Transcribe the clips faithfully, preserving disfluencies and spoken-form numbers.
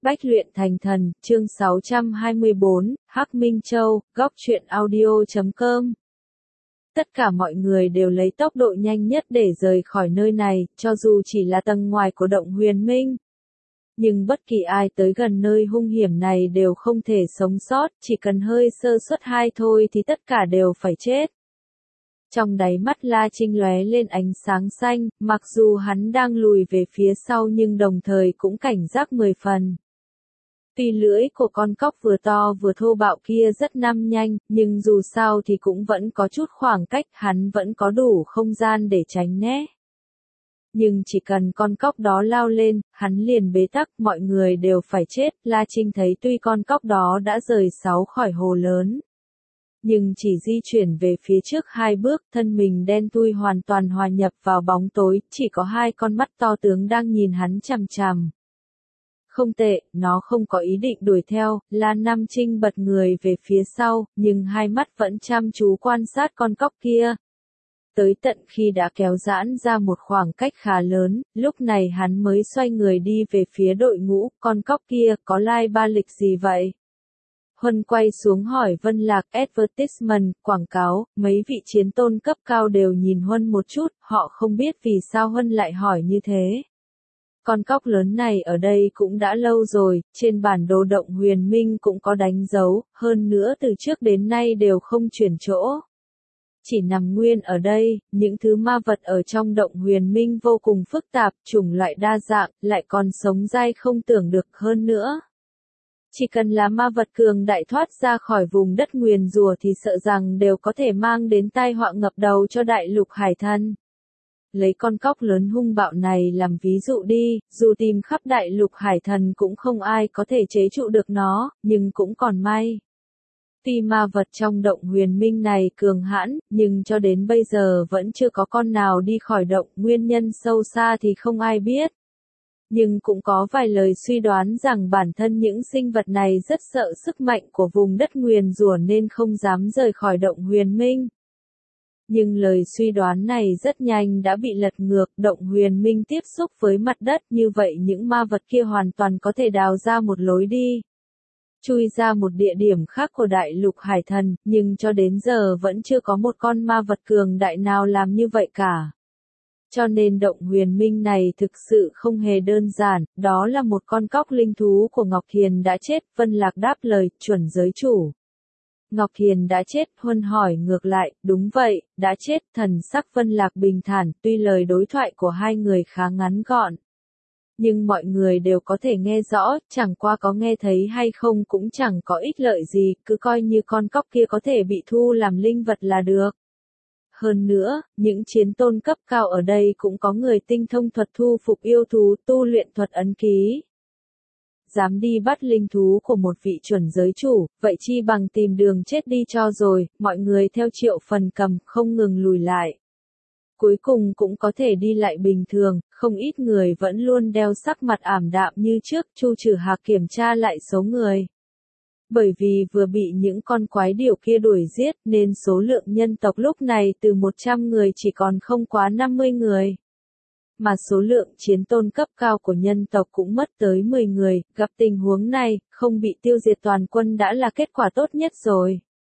Bách luyện thành thần, chương sáu trăm hai mươi bốn, Hắc Minh Châu, góc truyện audio chấm com. Tất cả mọi người đều lấy tốc độ nhanh nhất để rời khỏi nơi này, cho dù chỉ là tầng ngoài của động huyền minh. Nhưng bất kỳ ai tới gần nơi hung hiểm này đều không thể sống sót, chỉ cần hơi sơ suất hai thôi thì tất cả đều phải chết. Trong đáy mắt La Trinh lóe lên ánh sáng xanh, mặc dù hắn đang lùi về phía sau nhưng đồng thời cũng cảnh giác mười phần. Tuy lưỡi của con cóc vừa to vừa thô bạo kia rất năm nhanh, nhưng dù sao thì cũng vẫn có chút khoảng cách, hắn vẫn có đủ không gian để tránh né. Nhưng chỉ cần con cóc đó lao lên, hắn liền bế tắc, mọi người đều phải chết. La Trinh thấy tuy con cóc đó đã rời sáu khỏi hồ lớn, nhưng chỉ di chuyển về phía trước hai bước, thân mình đen thui hoàn toàn hòa nhập vào bóng tối, chỉ có hai con mắt to tướng đang nhìn hắn chằm chằm. Không tệ, nó không có ý định đuổi theo. La Nam Trinh bật người về phía sau, nhưng hai mắt vẫn chăm chú quan sát con cóc kia. Tới tận khi đã kéo giãn ra một khoảng cách khá lớn, lúc này hắn mới xoay người đi về phía đội ngũ. Con cóc kia, có lai ba lịch gì vậy? Huân quay xuống hỏi Vân Lạc. Advertisement, quảng cáo, mấy vị chiến tôn cấp cao đều nhìn Huân một chút, họ không biết vì sao Huân lại hỏi như thế. Con cóc lớn này ở đây cũng đã lâu rồi, trên bản đồ động huyền minh cũng có đánh dấu, hơn nữa từ trước đến nay đều không chuyển chỗ. Chỉ nằm nguyên ở đây, những thứ ma vật ở trong động huyền minh vô cùng phức tạp, chủng loại đa dạng, lại còn sống dai không tưởng được hơn nữa. Chỉ cần là ma vật cường đại thoát ra khỏi vùng đất nguyền rủa thì sợ rằng đều có thể mang đến tai họa ngập đầu cho đại lục hải thần. Lấy con cóc lớn hung bạo này làm ví dụ đi, dù tìm khắp đại lục hải thần cũng không ai có thể chế trụ được nó, nhưng cũng còn may. Tuy ma vật trong động huyền minh này cường hãn, nhưng cho đến bây giờ vẫn chưa có con nào đi khỏi động, nguyên nhân sâu xa thì không ai biết. Nhưng cũng có vài lời suy đoán rằng bản thân những sinh vật này rất sợ sức mạnh của vùng đất nguyền rủa nên không dám rời khỏi động huyền minh. Nhưng lời suy đoán này rất nhanh đã bị lật ngược, động huyền minh tiếp xúc với mặt đất, như vậy những ma vật kia hoàn toàn có thể đào ra một lối đi, chui ra một địa điểm khác của đại lục hải thần, nhưng cho đến giờ vẫn chưa có một con ma vật cường đại nào làm như vậy cả. Cho nên động huyền minh này thực sự không hề đơn giản, đó là một con cóc linh thú của Ngọc Hiền đã chết. Vân Lạc đáp lời, chuẩn giới chủ. Ngọc Hiền đã chết? Huân hỏi ngược lại. Đúng vậy, đã chết. Thần sắc Vân Lạc bình thản, tuy lời đối thoại của hai người khá ngắn gọn, nhưng mọi người đều có thể nghe rõ, chẳng qua có nghe thấy hay không cũng chẳng có ích lợi gì, cứ coi như con cóc kia có thể bị thu làm linh vật là được. Hơn nữa, những chiến tôn cấp cao ở đây cũng có người tinh thông thuật thu phục yêu thú, tu luyện thuật ấn ký. Dám đi bắt linh thú của một vị chuẩn giới chủ, vậy chi bằng tìm đường chết đi cho rồi. Mọi người theo Triệu Phần Cầm, không ngừng lùi lại. Cuối cùng cũng có thể đi lại bình thường, không ít người vẫn luôn đeo sắc mặt ảm đạm như trước. Chu Trử Hạc kiểm tra lại số người. Bởi vì vừa bị những con quái điểu kia đuổi giết nên số lượng nhân tộc lúc này từ một trăm người chỉ còn không quá năm mươi người. Mà số lượng chiến tôn cấp cao của nhân tộc cũng mất tới mười người, gặp tình huống này, không bị tiêu diệt toàn quân đã là kết quả tốt nhất rồi.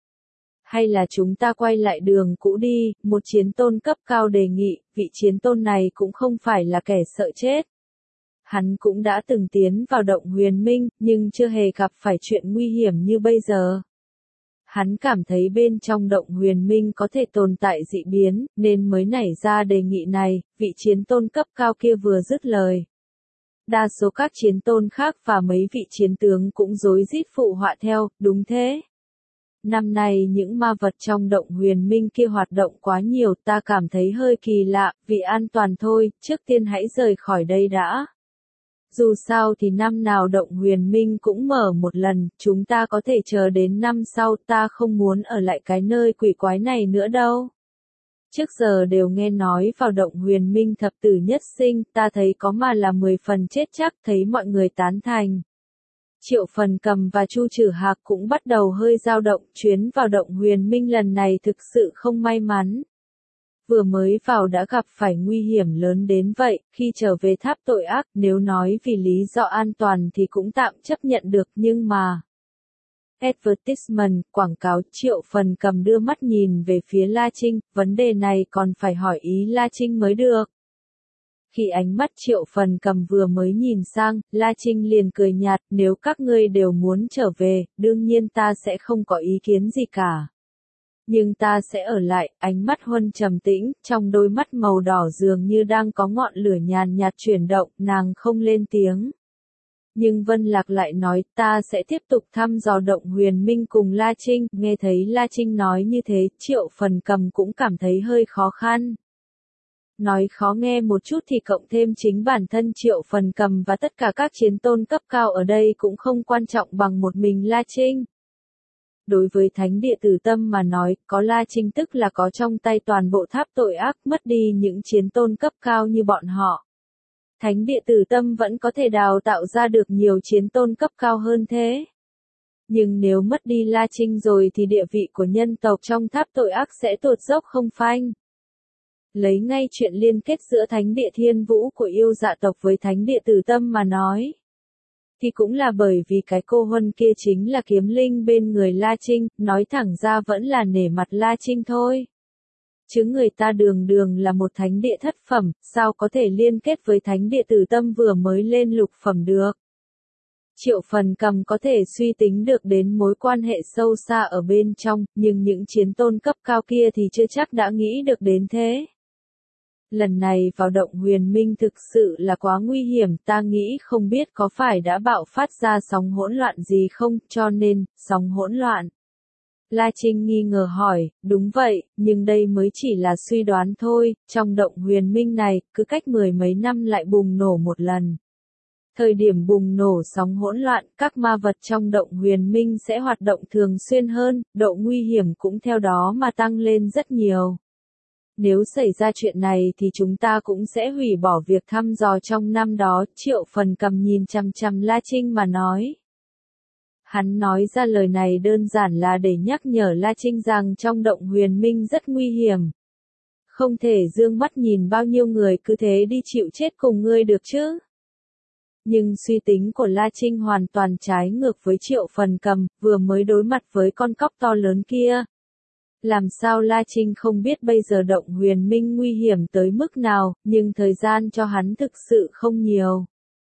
Hay là chúng ta quay lại đường cũ đi, một chiến tôn cấp cao đề nghị, vị chiến tôn này cũng không phải là kẻ sợ chết. Hắn cũng đã từng tiến vào động huyền minh, nhưng chưa hề gặp phải chuyện nguy hiểm như bây giờ. Hắn cảm thấy bên trong động huyền minh có thể tồn tại dị biến, nên mới nảy ra đề nghị này. Vị chiến tôn cấp cao kia vừa dứt lời, đa số các chiến tôn khác và mấy vị chiến tướng cũng rối rít phụ họa theo. Đúng thế. Năm nay những ma vật trong động huyền minh kia hoạt động quá nhiều, ta cảm thấy hơi kỳ lạ. Vì an toàn thôi, trước tiên hãy rời khỏi đây đã. Dù sao thì năm nào động huyền minh cũng mở một lần, chúng ta có thể chờ đến năm sau, ta không muốn ở lại cái nơi quỷ quái này nữa đâu. Trước giờ đều nghe nói vào động huyền minh thập tử nhất sinh, ta thấy có mà là mười phần chết chắc, thấy mọi người tán thành. Triệu Phần Cầm và Chu Trử Hạc cũng bắt đầu hơi dao động, chuyến vào động huyền minh lần này thực sự không may mắn. vừa mới vào đã gặp phải nguy hiểm lớn đến vậy, khi trở về tháp tội ác, nếu nói vì lý do an toàn thì cũng tạm chấp nhận được nhưng mà... Advertisement, quảng cáo. Triệu Phần Cầm đưa mắt nhìn về phía La Trinh, vấn đề này còn phải hỏi ý La Trinh mới được. Khi ánh mắt Triệu Phần Cầm vừa mới nhìn sang, La Trinh liền cười nhạt, nếu các ngươi đều muốn trở về, đương nhiên ta sẽ không có ý kiến gì cả. Nhưng ta sẽ ở lại. Ánh mắt Huân trầm tĩnh, trong đôi mắt màu đỏ dường như đang có ngọn lửa nhàn nhạt chuyển động, nàng không lên tiếng. Nhưng Vân Lạc lại nói, ta sẽ tiếp tục thăm dò động huyền minh cùng La Trinh. Nghe thấy La Trinh nói như thế, Triệu Phần Cầm cũng cảm thấy hơi khó khăn. Nói khó nghe một chút thì cộng thêm chính bản thân Triệu Phần Cầm và tất cả các chiến tôn cấp cao ở đây cũng không quan trọng bằng một mình La Trinh. Đối với Thánh Địa Tử Tâm mà nói, có La Trinh tức là có trong tay toàn bộ tháp tội ác, mất đi những chiến tôn cấp cao như bọn họ. Thánh Địa Tử Tâm vẫn có thể đào tạo ra được nhiều chiến tôn cấp cao hơn thế. Nhưng nếu mất đi La Trinh rồi thì địa vị của nhân tộc trong tháp tội ác sẽ tụt dốc không phanh. Lấy ngay chuyện liên kết giữa Thánh Địa Thiên Vũ của yêu dạ tộc với Thánh Địa Tử Tâm mà nói. Thì cũng là bởi vì cái cô Huân kia chính là kiếm linh bên người La Trinh, nói thẳng ra vẫn là nể mặt La Trinh thôi. Chứ người ta đường đường là một thánh địa thất phẩm, sao có thể liên kết với Thánh Địa Tử Tâm vừa mới lên lục phẩm được. Triệu Phần Cầm có thể suy tính được đến mối quan hệ sâu xa ở bên trong, nhưng những chiến tôn cấp cao kia thì chưa chắc đã nghĩ được đến thế. Lần này vào động huyền minh thực sự là quá nguy hiểm, ta nghĩ không biết có phải đã bạo phát ra sóng hỗn loạn gì không, cho nên, sóng hỗn loạn. La Trinh nghi ngờ hỏi, đúng vậy, nhưng đây mới chỉ là suy đoán thôi, trong động huyền minh này, cứ cách mười mấy năm lại bùng nổ một lần. Thời điểm bùng nổ sóng hỗn loạn, các ma vật trong động huyền minh sẽ hoạt động thường xuyên hơn, độ nguy hiểm cũng theo đó mà tăng lên rất nhiều. Nếu xảy ra chuyện này thì chúng ta cũng sẽ hủy bỏ việc thăm dò trong năm đó, Triệu Phần Cầm nhìn chằm chằm La Trinh mà nói. Hắn nói ra lời này đơn giản là để nhắc nhở La Trinh rằng trong động huyền minh rất nguy hiểm. Không thể dương mắt nhìn bao nhiêu người cứ thế đi chịu chết cùng ngươi được chứ. Nhưng suy tính của La Trinh hoàn toàn trái ngược với Triệu Phần Cầm, vừa mới đối mặt với con cóc to lớn kia. Làm sao La Trinh không biết bây giờ động huyền minh nguy hiểm tới mức nào, nhưng thời gian cho hắn thực sự không nhiều.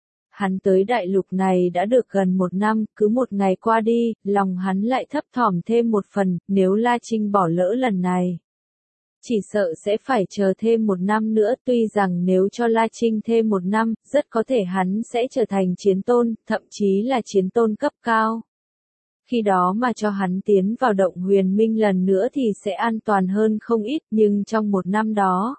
Hắn tới đại lục này đã được gần một năm, cứ một ngày qua đi, lòng hắn lại thấp thỏm thêm một phần, nếu La Trinh bỏ lỡ lần này. Chỉ sợ sẽ phải chờ thêm một năm nữa, tuy rằng nếu cho La Trinh thêm một năm, rất có thể hắn sẽ trở thành chiến tôn, thậm chí là chiến tôn cấp cao. Khi đó mà cho hắn tiến vào động huyền minh lần nữa thì sẽ an toàn hơn không ít, nhưng trong một năm đó,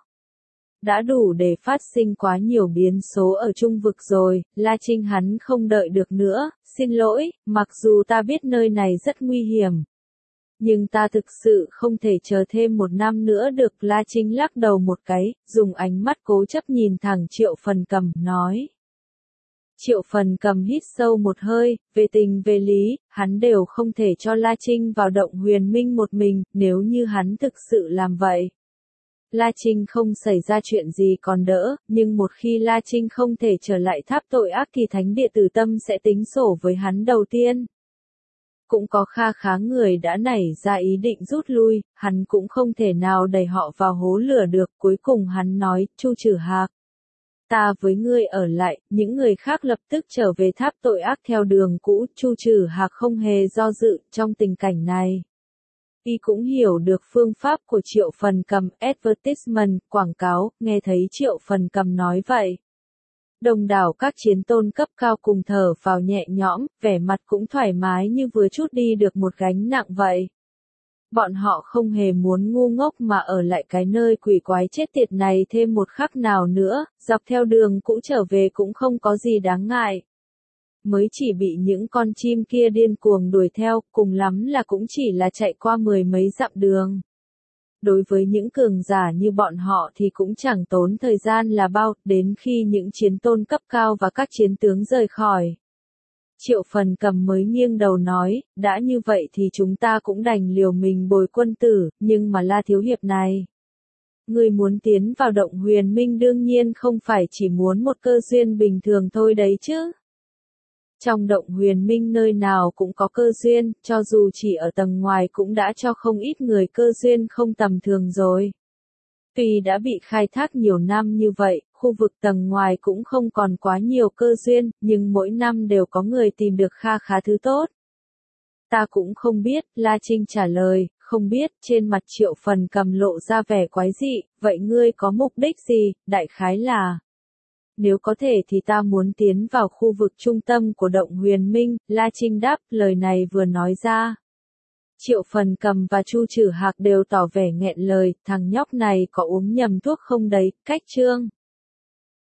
đã đủ để phát sinh quá nhiều biến số ở trung vực rồi. La Trinh hắn không đợi được nữa, xin lỗi, mặc dù ta biết nơi này rất nguy hiểm. Nhưng ta thực sự không thể chờ thêm một năm nữa được. La Trinh lắc đầu một cái, dùng ánh mắt cố chấp nhìn thẳng Triệu Phần Cầm, nói. Triệu Phần Cầm hít sâu một hơi, về tình về lý, hắn đều không thể cho La Trinh vào động huyền minh một mình, nếu như hắn thực sự làm vậy. La Trinh không xảy ra chuyện gì còn đỡ, nhưng một khi La Trinh không thể trở lại tháp tội ác thì Thánh Địa Tử Tâm sẽ tính sổ với hắn đầu tiên. Cũng có kha khá người đã nảy ra ý định rút lui, hắn cũng không thể nào đẩy họ vào hố lửa được, cuối cùng hắn nói, Chu Trử Hạc. Ta với ngươi ở lại, những người khác lập tức trở về tháp tội ác theo đường cũ, Chu Trử Hạc không hề do dự, trong tình cảnh này. Y cũng hiểu được phương pháp của Triệu Phần Cầm, advertisement, quảng cáo, nghe thấy Triệu Phần Cầm nói vậy. Đông đảo các chiến tôn cấp cao cùng thở vào nhẹ nhõm, vẻ mặt cũng thoải mái như vừa chút đi được một gánh nặng vậy. Bọn họ không hề muốn ngu ngốc mà ở lại cái nơi quỷ quái chết tiệt này thêm một khắc nào nữa, dọc theo đường cũ trở về cũng không có gì đáng ngại. Mới chỉ bị những con chim kia điên cuồng đuổi theo, cùng lắm là cũng chỉ là chạy qua mười mấy dặm đường. Đối với những cường giả như bọn họ thì cũng chẳng tốn thời gian là bao, đến khi những chiến tôn cấp cao và các chiến tướng rời khỏi. Triệu Phần Cầm mới nghiêng đầu nói, đã như vậy thì chúng ta cũng đành liều mình bồi quân tử, nhưng mà La Thiếu Hiệp này. Ngươi muốn tiến vào động huyền minh đương nhiên không phải chỉ muốn một cơ duyên bình thường thôi đấy chứ. Trong động huyền minh nơi nào cũng có cơ duyên, cho dù chỉ ở tầng ngoài cũng đã cho không ít người cơ duyên không tầm thường rồi. Tuy đã bị khai thác nhiều năm như vậy, khu vực tầng ngoài cũng không còn quá nhiều cơ duyên, nhưng mỗi năm đều có người tìm được kha khá thứ tốt. Ta cũng không biết, La Trinh trả lời, không biết, trên mặt Triệu Phần Cầm lộ ra vẻ quái dị, vậy ngươi có mục đích gì, đại khái là... Nếu có thể thì ta muốn tiến vào khu vực trung tâm của động huyền minh, La Trinh đáp, lời này vừa nói ra. Triệu Phần Cầm và Chu Trử Hạc đều tỏ vẻ nghẹn lời, thằng nhóc này có uống nhầm thuốc không đấy, cách trương.